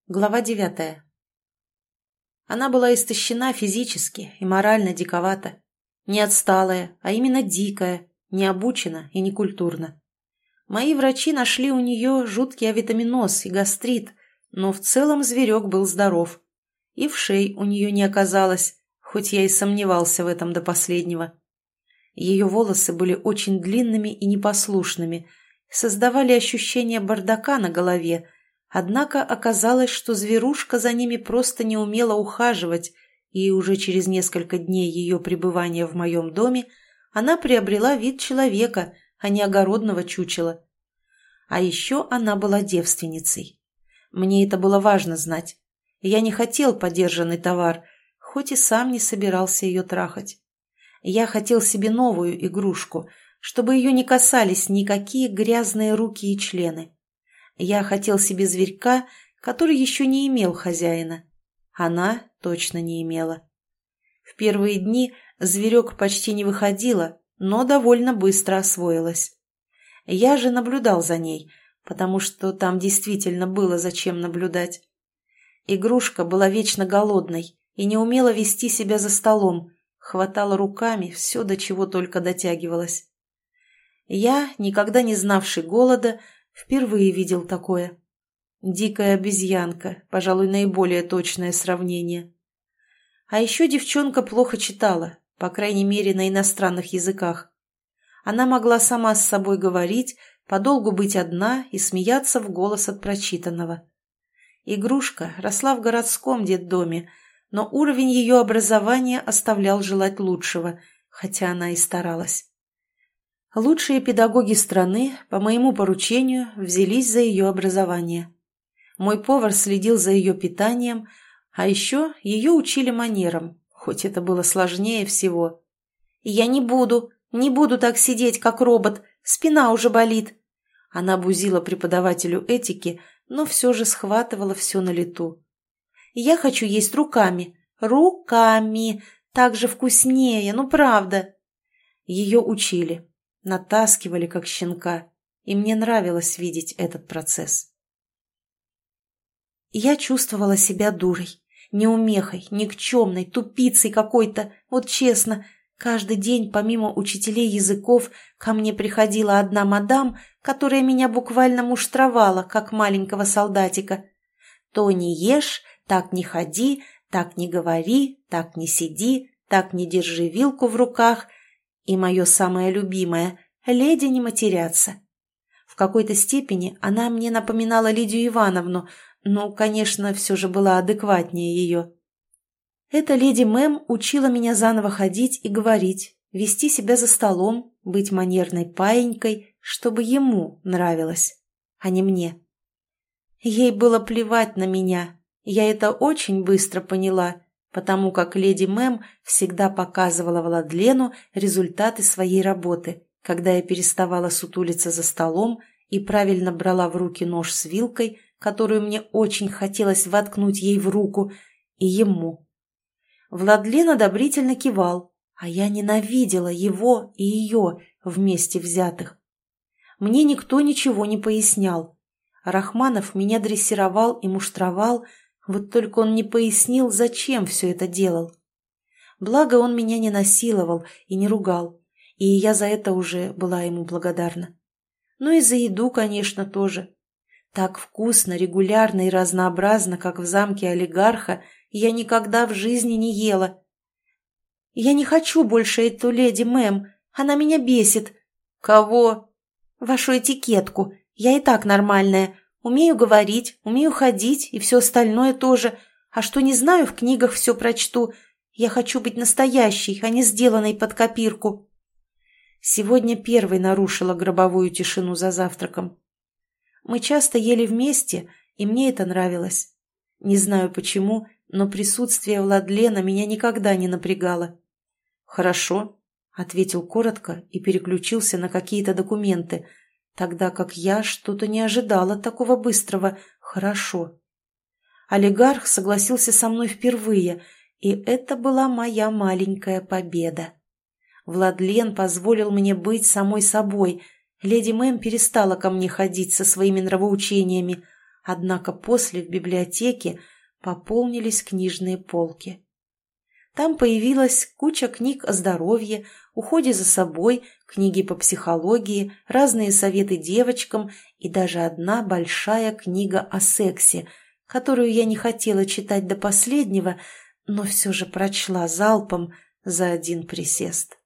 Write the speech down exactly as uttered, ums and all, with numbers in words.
Глава девятая. Она была истощена физически и морально диковата. Не отсталая, а именно дикая, не обучена и не культурна. Мои врачи нашли у нее жуткий авитаминоз и гастрит, но в целом зверек был здоров. И вшей у нее не оказалось, хоть я и сомневался в этом до последнего. Ее волосы были очень длинными и непослушными, создавали ощущение бардака на голове. Однако оказалось, что зверушка за ними просто не умела ухаживать, и уже через несколько дней ее пребывания в моем доме она приобрела вид человека, а не огородного чучела. А еще она была девственницей. Мне это было важно знать. Я не хотел подержанный товар, хоть и сам не собирался ее трахать. Я хотел себе новую игрушку, чтобы ее не касались никакие грязные руки и члены. Я хотел себе зверька, который еще не имел хозяина. Она точно не имела. В первые дни зверек почти не выходила, но довольно быстро освоилась. Я же наблюдал за ней, потому что там действительно было зачем наблюдать. Игрушка была вечно голодной и не умела вести себя за столом, хватала руками все, до чего только дотягивалась. Я, никогда не знавший голода, впервые видел такое. Дикая обезьянка, пожалуй, наиболее точное сравнение. А еще девчонка плохо читала, по крайней мере, на иностранных языках. Она могла сама с собой говорить, подолгу быть одна и смеяться в голос от прочитанного. Игрушка росла в городском детдоме, но уровень ее образования оставлял желать лучшего, хотя она и старалась. Лучшие педагоги страны, по моему поручению, взялись за ее образование. Мой повар следил за ее питанием, а еще ее учили манерам, хоть это было сложнее всего. «Я не буду, не буду так сидеть, как робот, спина уже болит». Она бузила преподавателю этики, но все же схватывала все на лету. «Я хочу есть руками, руками, так же вкуснее, ну правда». Ее учили. Натаскивали, как щенка, и мне нравилось видеть этот процесс. Я чувствовала себя дурой, неумехой, никчемной, тупицей какой-то, вот честно. Каждый день, помимо учителей языков, ко мне приходила одна мадам, которая меня буквально муштровала, как маленького солдатика. То не ешь, так не ходи, так не говори, так не сиди, так не держи вилку в руках. И мое самое любимое – леди не матерятся. В какой-то степени она мне напоминала Лидию Ивановну, но, конечно, все же была адекватнее ее. Эта леди Мэм учила меня заново ходить и говорить, вести себя за столом, быть манерной паинькой, чтобы ему нравилось, а не мне. Ей было плевать на меня, я это очень быстро поняла, потому как леди Мэм всегда показывала Владлену результаты своей работы, когда я переставала сутулиться за столом и правильно брала в руки нож с вилкой, которую мне очень хотелось воткнуть ей в руку, и ему. Владлен одобрительно кивал, а я ненавидела его и ее вместе взятых. Мне никто ничего не пояснял. Рахманов меня дрессировал и муштровал, вот только он не пояснил, зачем все это делал. Благо он меня не насиловал и не ругал, и я за это уже была ему благодарна. Ну и за еду, конечно, тоже. Так вкусно, регулярно и разнообразно, как в замке олигарха, я никогда в жизни не ела. Я не хочу больше эту леди Мэм, она меня бесит. Кого? Вашу этикетку, я и так нормальная. Умею говорить, умею ходить и все остальное тоже. А что не знаю, в книгах все прочту. Я хочу быть настоящей, а не сделанной под копирку. Сегодня первой нарушила гробовую тишину за завтраком. Мы часто ели вместе, и мне это нравилось. Не знаю почему, но присутствие Владлена меня никогда не напрягало. «Хорошо», — ответил коротко и переключился на какие-то документы, тогда как я что-то не ожидала такого быстрого «хорошо». Олигарх согласился со мной впервые, и это была моя маленькая победа. Владлен позволил мне быть самой собой. Леди Мэм перестала ко мне ходить со своими нравоучениями, Однако после в библиотеке пополнились книжные полки. Там появилась куча книг о здоровье, уходе за собой, книги по психологии, разные советы девочкам и даже одна большая книга о сексе, которую я не хотела читать до последнего, но все же прочла залпом за один присест.